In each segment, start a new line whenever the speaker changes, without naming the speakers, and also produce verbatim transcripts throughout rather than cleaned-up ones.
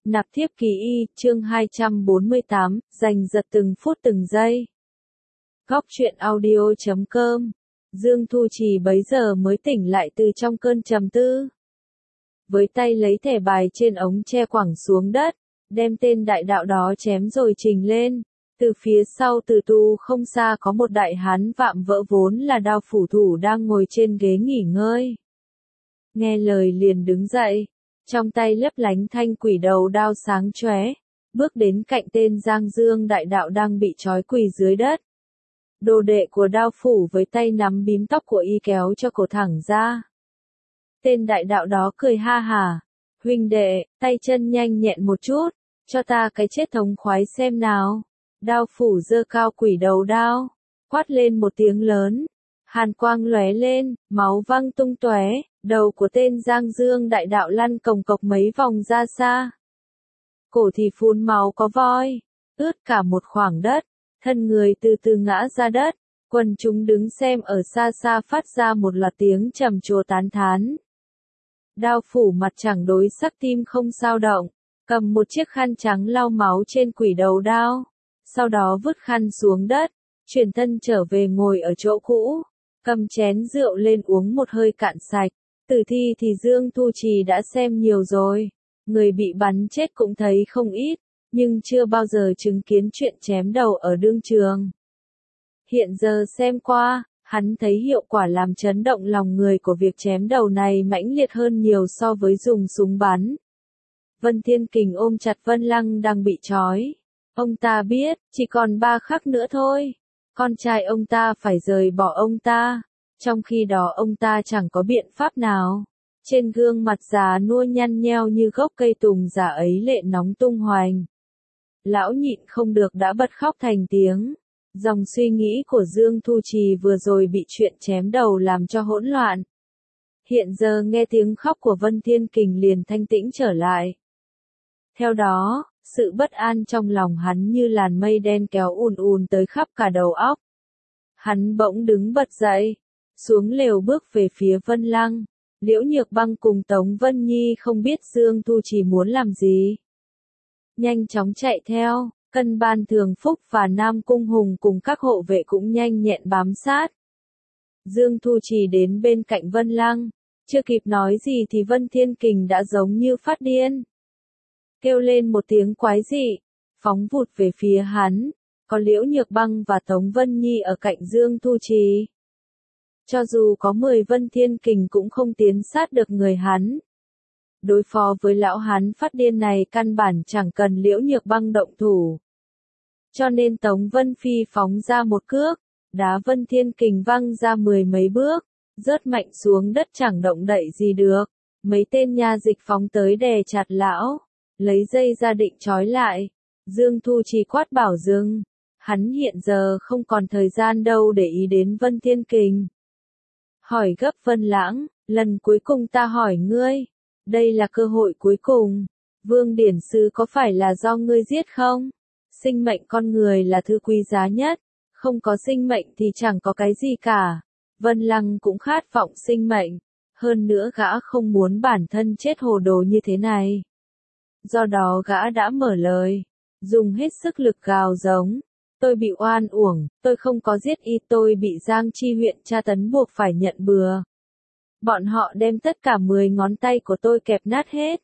Nạp thiếp ký y, chương hai trăm bốn mươi tám, giành giật từng phút từng giây. Góc truyện audio chấm com. Dương Thu Trì bấy giờ mới tỉnh lại từ trong cơn trầm tư. Với tay lấy thẻ bài trên ống tre quẳng xuống đất, đem tên đại đạo đó chém rồi trình lên. Từ phía sau Từ Tu không xa có một đại hán vạm vỡ vốn là đao phủ thủ đang ngồi trên ghế nghỉ ngơi. Nghe lời liền đứng dậy. Trong tay lấp lánh thanh quỷ đầu đao sáng chóe, bước đến cạnh tên Giang Dương đại đạo đang bị trói quỳ dưới đất. Đồ đệ của đao phủ với tay nắm bím tóc của y kéo cho cổ thẳng ra. Tên đại đạo đó cười ha hả, huynh đệ, tay chân nhanh nhẹn một chút, cho ta cái chết thống khoái xem nào. Đao phủ giơ cao quỷ đầu đao, quát lên một tiếng lớn. Hàn quang lóe lên, máu văng tung tóe, đầu của tên Giang Dương đại đạo lăn cồng cộc mấy vòng ra xa. Cổ thì phun máu có voi, ướt cả một khoảng đất, thân người từ từ ngã ra đất, quần chúng đứng xem ở xa xa phát ra một loạt tiếng trầm trồ tán thán. Đao phủ mặt chẳng đối sắc tim không sao động, cầm một chiếc khăn trắng lau máu trên quỷ đầu đao, sau đó vứt khăn xuống đất, chuyển thân trở về ngồi ở chỗ cũ. Cầm chén rượu lên uống một hơi cạn sạch. Tử thi thì Dương Thu Trì đã xem nhiều rồi. Người bị bắn chết cũng thấy không ít, nhưng chưa bao giờ chứng kiến chuyện chém đầu ở đương trường. Hiện giờ xem qua, hắn thấy hiệu quả làm chấn động lòng người của việc chém đầu này mãnh liệt hơn nhiều so với dùng súng bắn. Vân Thiên Kình ôm chặt Vân Lăng đang bị trói. Ông ta biết, chỉ còn ba khắc nữa thôi. Con trai ông ta phải rời bỏ ông ta, trong khi đó ông ta chẳng có biện pháp nào. Trên gương mặt già nua nhăn nheo như gốc cây tùng già ấy lệ nóng tung hoành. Lão nhịn không được đã bật khóc thành tiếng. Dòng suy nghĩ của Dương Thu Trì vừa rồi bị chuyện chém đầu làm cho hỗn loạn. Hiện giờ nghe tiếng khóc của Vân Thiên Kình liền thanh tĩnh trở lại. Theo đó, sự bất an trong lòng hắn như làn mây đen kéo ùn ùn tới khắp cả đầu óc. Hắn bỗng đứng bật dậy, xuống lều bước về phía Vân Lăng. Liễu Nhược Băng cùng Tống Vân Nhi không biết Dương Thu Trì muốn làm gì. Nhanh chóng chạy theo, Cân Ban Thường Phúc và Nam Cung Hùng cùng các hộ vệ cũng nhanh nhẹn bám sát. Dương Thu Trì đến bên cạnh Vân Lăng, chưa kịp nói gì thì Vân Thiên Kình đã giống như phát điên. Kêu lên một tiếng quái dị, phóng vụt về phía hắn, có Liễu Nhược Băng và Tống Vân Nhi ở cạnh Dương Thu Trì. Cho dù có mười Vân Thiên Kình cũng không tiến sát được người hắn. Đối phó với lão hắn phát điên này căn bản chẳng cần Liễu Nhược Băng động thủ. Cho nên Tống Vân Phi phóng ra một cước, đá Vân Thiên Kình văng ra mười mấy bước, rớt mạnh xuống đất chẳng động đậy gì được. Mấy tên nha dịch phóng tới đè chặt lão, lấy dây ra định trói lại. Dương Thu Trì quát bảo dừng. Hắn hiện giờ không còn thời gian đâu để ý đến Vân Thiên Kình. Hỏi gấp Vân Lãng, lần cuối cùng ta hỏi ngươi, đây là cơ hội cuối cùng. Vương Điển Sư có phải là do ngươi giết không? Sinh mệnh con người là thứ quý giá nhất, không có sinh mệnh thì chẳng có cái gì cả. Vân Lăng cũng khát vọng sinh mệnh, hơn nữa gã không muốn bản thân chết hồ đồ như thế này. Do đó gã đã mở lời, dùng hết sức lực gào giống. Tôi bị oan uổng, tôi không có giết y, tôi bị Giang Chi huyện tra tấn buộc phải nhận bừa. Bọn họ đem tất cả mười ngón tay của tôi kẹp nát hết.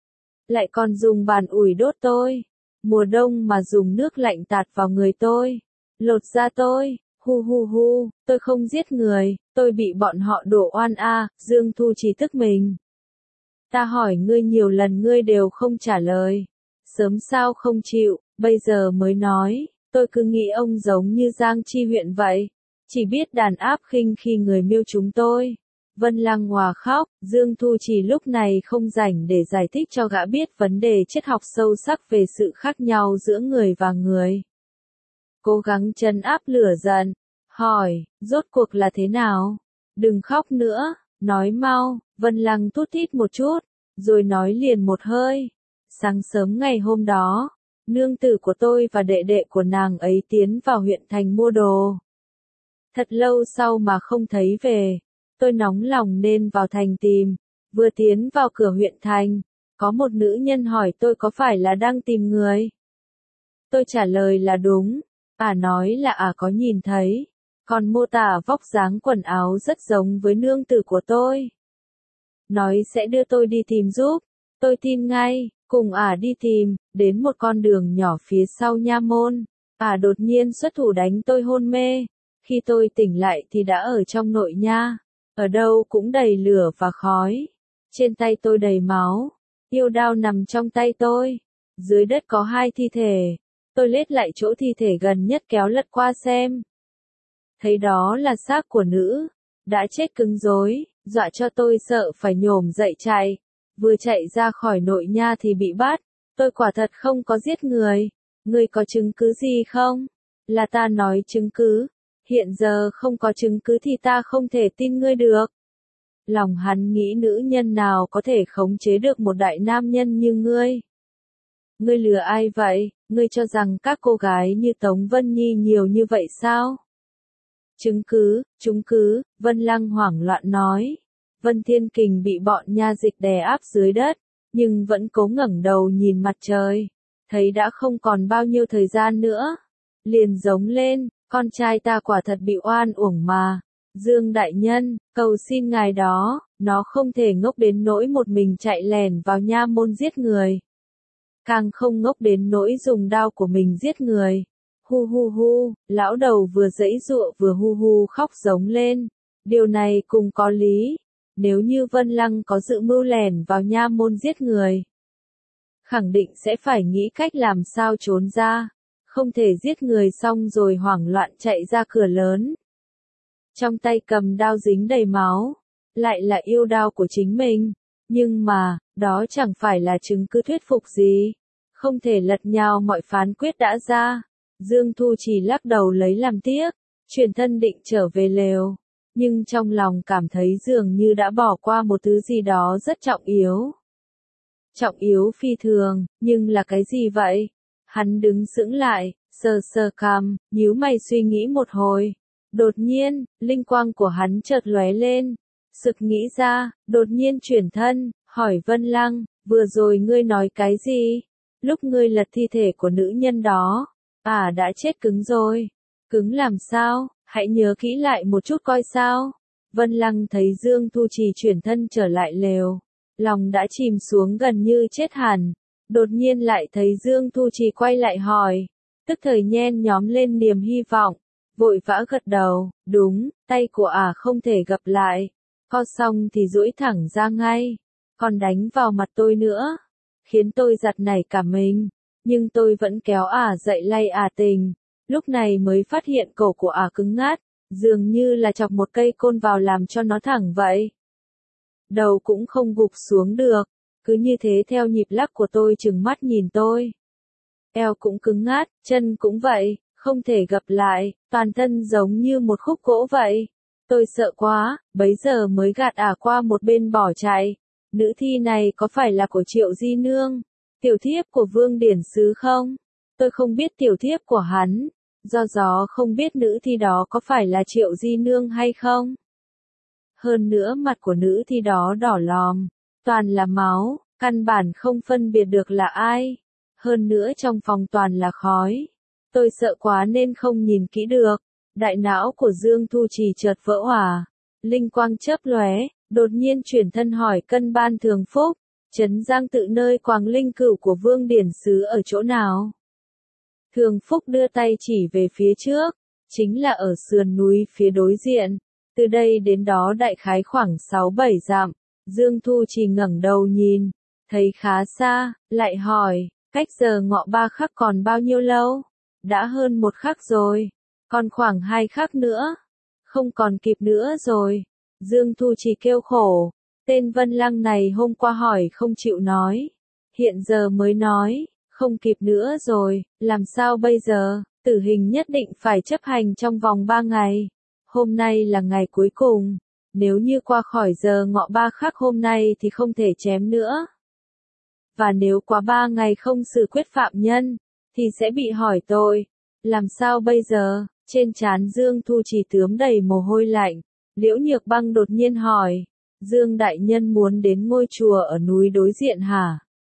Lại còn dùng bàn ủi đốt tôi. Mùa đông mà dùng nước lạnh tạt vào người tôi. Lột da tôi, hu hu hu, tôi không giết người, tôi bị bọn họ đổ oan a. À. Dương Thu Trì tức mình. Ta hỏi ngươi nhiều lần ngươi đều không trả lời. Sớm sao không chịu, bây giờ mới nói. Tôi cứ nghĩ ông giống như Giang Chi huyện vậy, chỉ biết đàn áp khinh khi người miêu chúng tôi. Vân Lăng hòa khóc, Dương Thu Trì lúc này không rảnh để giải thích cho gã biết vấn đề triết học sâu sắc về sự khác nhau giữa người và người. Cố gắng trấn áp lửa giận, hỏi, rốt cuộc là thế nào? Đừng khóc nữa, nói mau. Vân Lăng thút thít một chút, rồi nói liền một hơi. Sáng sớm ngày hôm đó, nương tử của tôi và đệ đệ của nàng ấy tiến vào huyện thành mua đồ. Thật lâu sau mà không thấy về, tôi nóng lòng nên vào thành tìm, vừa tiến vào cửa huyện thành, Có một nữ nhân hỏi tôi có phải là đang tìm người. Tôi trả lời là đúng. Ả nói là Ả có nhìn thấy, còn mô tả vóc dáng quần áo rất giống với nương tử của tôi. Nói sẽ đưa tôi đi tìm giúp. Tôi tin ngay, cùng Ả đi tìm, đến một con đường nhỏ phía sau nha môn. Ả đột nhiên xuất thủ đánh tôi hôn mê. Khi tôi tỉnh lại thì đã ở trong nội nha. Ở đâu cũng đầy lửa và khói. Trên tay tôi đầy máu. Yêu đao nằm trong tay tôi. Dưới đất có hai thi thể. Tôi lết lại chỗ thi thể gần nhất kéo lật qua xem. Thấy đó là xác của nữ. Đã chết cứng rối, dọa cho tôi sợ phải nhổm dậy chạy. Vừa chạy ra khỏi nội nha thì bị bắt. Tôi quả thật không có giết người. Ngươi có chứng cứ gì không? Là ta nói chứng cứ. Hiện giờ không có chứng cứ thì ta không thể tin ngươi được. Lòng hắn nghĩ nữ nhân nào có thể khống chế được một đại nam nhân như ngươi. Ngươi lừa ai vậy? Ngươi cho rằng các cô gái như Tống Vân Nhi nhiều như vậy sao? Chứng cứ, chứng cứ, Vân Lăng hoảng loạn nói. Vân Thiên Kình bị bọn nha dịch đè áp dưới đất, nhưng vẫn cố ngẩng đầu nhìn mặt trời. Thấy đã không còn bao nhiêu thời gian nữa. Liền giống lên, con trai ta quả thật bị oan uổng mà. Dương đại nhân, cầu xin ngài đó, nó không thể ngốc đến nỗi một mình chạy lèn vào nha môn giết người. Càng không ngốc đến nỗi dùng đao của mình giết người. Hu hu hu, lão đầu vừa giãy giụa vừa hu hu khóc giống lên. Điều này cũng có lý. Nếu như Vân Lăng có dự mưu lèn vào nha môn giết người, khẳng định sẽ phải nghĩ cách làm sao trốn ra. Không thể giết người xong rồi hoảng loạn chạy ra cửa lớn. Trong tay cầm đao dính đầy máu. Lại là yêu đao của chính mình. Nhưng mà, đó chẳng phải là chứng cứ thuyết phục gì. Không thể lật nhào mọi phán quyết đã ra. Dương Thu chỉ lắc đầu lấy làm tiếc. Chuyển thân định trở về lều. Nhưng trong lòng cảm thấy dường như đã bỏ qua một thứ gì đó rất trọng yếu. Trọng yếu phi thường, nhưng là cái gì vậy? Hắn đứng sững lại, sờ sờ cằm, nhíu mày suy nghĩ một hồi. Đột nhiên, linh quang của hắn chợt lóe lên. Sực nghĩ ra, đột nhiên chuyển thân, hỏi Vân Lăng, vừa rồi ngươi nói cái gì? Lúc ngươi lật thi thể của nữ nhân đó, à đã chết cứng rồi. Cứng làm sao? Hãy nhớ kỹ lại một chút coi sao. Vân Lăng thấy Dương Thu Trì chuyển thân trở lại lều. Lòng đã chìm xuống gần như chết hẳn. Đột nhiên lại thấy Dương Thu Trì quay lại hỏi. Tức thời nhen nhóm lên niềm hy vọng. Vội vã gật đầu, đúng, tay của ả à không thể gặp lại. Co xong thì duỗi thẳng ra ngay. Còn đánh vào mặt tôi nữa. Khiến tôi giật nảy cả mình. Nhưng tôi vẫn kéo ả à dậy lay ả à tình. Lúc này mới phát hiện cổ của ả à cứng ngắt. Dường như là chọc một cây côn vào làm cho nó thẳng vậy. Đầu cũng không gục xuống được. Cứ như thế theo nhịp lắc của tôi trừng mắt nhìn tôi. Eo cũng cứng ngắt, chân cũng vậy. Không thể gặp lại, toàn thân giống như một khúc gỗ vậy. Tôi sợ quá, bấy giờ mới gạt ả qua một bên bỏ chạy. Nữ thi này có phải là của Triệu Di Nương? Tiểu thiếp của Vương Điển Sứ không? Tôi không biết tiểu thiếp của hắn. Do gió không biết nữ thi đó có phải là Triệu Di Nương hay không? Hơn nữa mặt của nữ thi đó đỏ lòm. Toàn là máu, căn bản không phân biệt được là ai. Hơn nữa trong phòng toàn là khói. Tôi sợ quá nên không nhìn kỹ được. Đại não của Dương Thu Trì chợt vỡ òa. Linh quang chớp lóe, đột nhiên chuyển thân hỏi Cân Ban Thường Phúc. Trấn Giang Tự nơi Quảng Linh Cửu của Vương Điển Sứ ở chỗ nào? Thường Phúc đưa tay chỉ về phía trước. Chính là ở sườn núi phía đối diện. Từ đây đến đó đại khái khoảng sáu bảy dặm. Dương Thu Trì ngẩng đầu nhìn. Thấy khá xa, lại hỏi. Cách giờ ngọ ba khắc còn bao nhiêu lâu? Đã hơn một khắc rồi. Còn khoảng hai khắc nữa. Không còn kịp nữa rồi. Dương Thu Trì kêu khổ. Tên Vân Lăng này hôm qua hỏi không chịu nói. Hiện giờ mới nói. Không kịp nữa rồi. Làm sao bây giờ? Tử hình nhất định phải chấp hành trong vòng ba ngày. Hôm nay là ngày cuối cùng. Nếu như qua khỏi giờ ngọ ba khắc hôm nay thì không thể chém nữa. Và nếu qua ba ngày không xử quyết phạm nhân, thì sẽ bị hỏi tội. Làm sao bây giờ? Trên trán Dương Thu Trì tướm đầy mồ hôi lạnh. Liễu Nhược Băng đột nhiên hỏi. Dương đại nhân muốn đến ngôi chùa ở núi đối diện hả?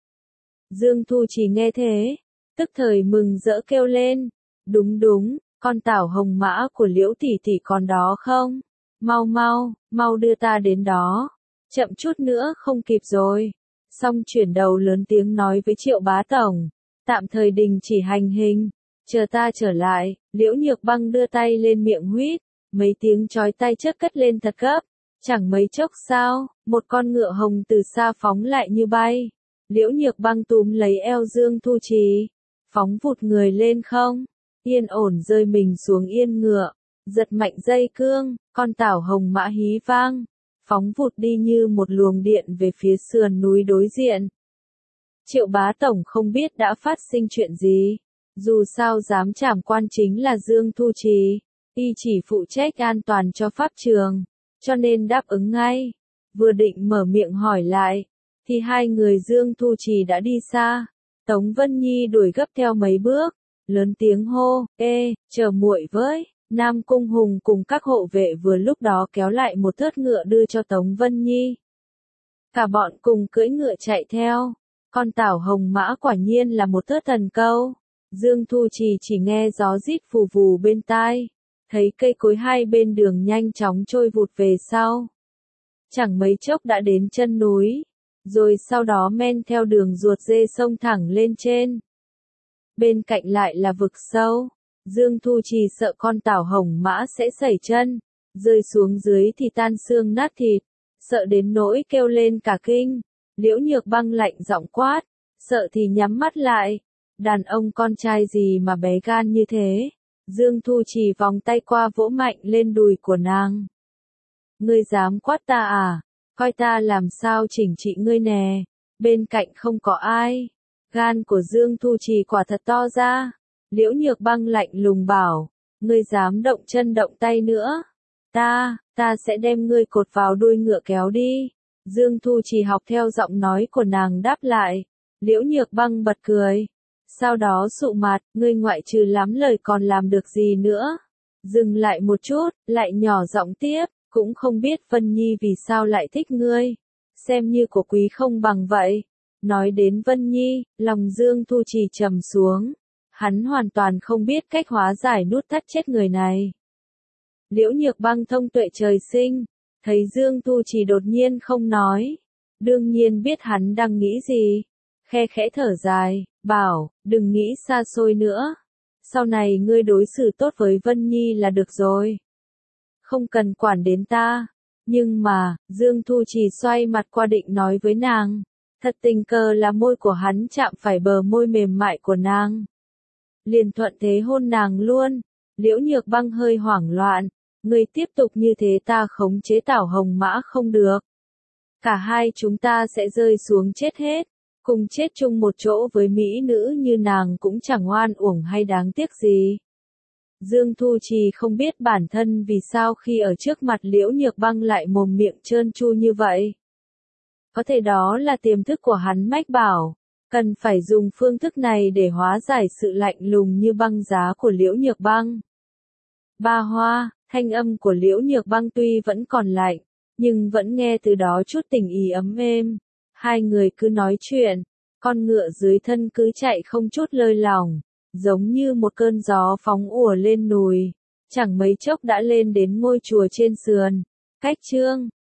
Dương Thu Trì nghe thế, tức thời mừng rỡ kêu lên, đúng đúng, con tảo hồng mã của Liễu tỷ tỷ còn đó không? Mau mau, mau đưa ta đến đó, chậm chút nữa không kịp rồi. Xong chuyển đầu lớn tiếng nói với Triệu Bá Tổng, tạm thời đình chỉ hành hình, chờ ta trở lại. Liễu Nhược Băng đưa tay lên miệng huýt, mấy tiếng chói tai chớp cất lên thật gấp, chẳng mấy chốc sao, một con ngựa hồng từ xa phóng lại như bay. Liễu Nhược Băng túm lấy eo Dương Thu Trì, phóng vụt người lên không, yên ổn rơi mình xuống yên ngựa, giật mạnh dây cương, con tảo hồng mã hí vang, phóng vụt đi như một luồng điện về phía sườn núi đối diện. Triệu Bá Tổng không biết đã phát sinh chuyện gì, dù sao giám trảm quan chính là Dương Thu Trì, y chỉ phụ trách an toàn cho pháp trường, cho nên đáp ứng ngay. Vừa định mở miệng hỏi lại, thì hai người Dương Thu Trì đã đi xa. Tống Vân Nhi đuổi gấp theo mấy bước, lớn tiếng hô, ê, chờ muội với. Nam Cung Hùng cùng các hộ vệ vừa lúc đó kéo lại một thớt ngựa đưa cho Tống Vân Nhi. Cả bọn cùng cưỡi ngựa chạy theo, con tảo hồng mã quả nhiên là một thớt thần câu. Dương Thu Trì chỉ nghe gió rít vù vù bên tai, thấy cây cối hai bên đường nhanh chóng trôi vụt về sau. Chẳng mấy chốc đã đến chân núi, rồi sau đó men theo đường ruột dê sông thẳng lên trên. Bên cạnh lại là vực sâu, Dương Thu Trì sợ con tảo hồng mã sẽ sẩy chân, rơi xuống dưới thì tan xương nát thịt, sợ đến nỗi kêu lên cả kinh. Liễu Nhược Băng lạnh giọng quát, sợ thì nhắm mắt lại, đàn ông con trai gì mà bé gan như thế. Dương Thu Trì vòng tay qua vỗ mạnh lên đùi của nàng. Ngươi dám quát ta à? Coi ta làm sao chỉnh trị ngươi nè. Bên cạnh không có ai. Gan của Dương Thu Trì quả thật to ra. Liễu Nhược Băng lạnh lùng bảo, ngươi dám động chân động tay nữa, ta, ta sẽ đem ngươi cột vào đuôi ngựa kéo đi. Dương Thu Trì học theo giọng nói của nàng đáp lại. Liễu Nhược Băng bật cười, sau đó sụ mặt, ngươi ngoại trừ lắm lời còn làm được gì nữa. Dừng lại một chút, lại nhỏ giọng tiếp, cũng không biết Vân Nhi vì sao lại thích ngươi, xem như của quý không bằng vậy. Nói đến Vân Nhi, lòng Dương Thu Trì trầm xuống. Hắn hoàn toàn không biết cách hóa giải nút thắt chết người này. Liễu Nhược Băng thông tuệ trời sinh, thấy Dương Thu Trì đột nhiên không nói, đương nhiên biết hắn đang nghĩ gì, khe khẽ thở dài, bảo, đừng nghĩ xa xôi nữa, sau này ngươi đối xử tốt với Vân Nhi là được rồi, không cần quản đến ta. Nhưng mà, Dương Thu Trì xoay mặt qua định nói với nàng, thật tình cờ là môi của hắn chạm phải bờ môi mềm mại của nàng, liền thuận thế hôn nàng luôn. Liễu Nhược Băng hơi hoảng loạn, ngươi tiếp tục như thế ta khống chế tảo hồng mã không được. Cả hai chúng ta sẽ rơi xuống chết hết, cùng chết chung một chỗ với mỹ nữ như nàng cũng chẳng oan uổng hay đáng tiếc gì. Dương Thu Trì không biết bản thân vì sao khi ở trước mặt Liễu Nhược Băng lại mồm miệng trơn tru như vậy. Có thể đó là tiềm thức của hắn mách bảo. Cần phải dùng phương thức này để hóa giải sự lạnh lùng như băng giá của Liễu Nhược Băng. Ba Hoa, thanh âm của Liễu Nhược Băng tuy vẫn còn lạnh, nhưng vẫn nghe từ đó chút tình ý ấm êm. Hai người cứ nói chuyện, con ngựa dưới thân cứ chạy không chút lơi lỏng, giống như một cơn gió phóng ùa lên núi, chẳng mấy chốc đã lên đến ngôi chùa trên sườn. Cách chương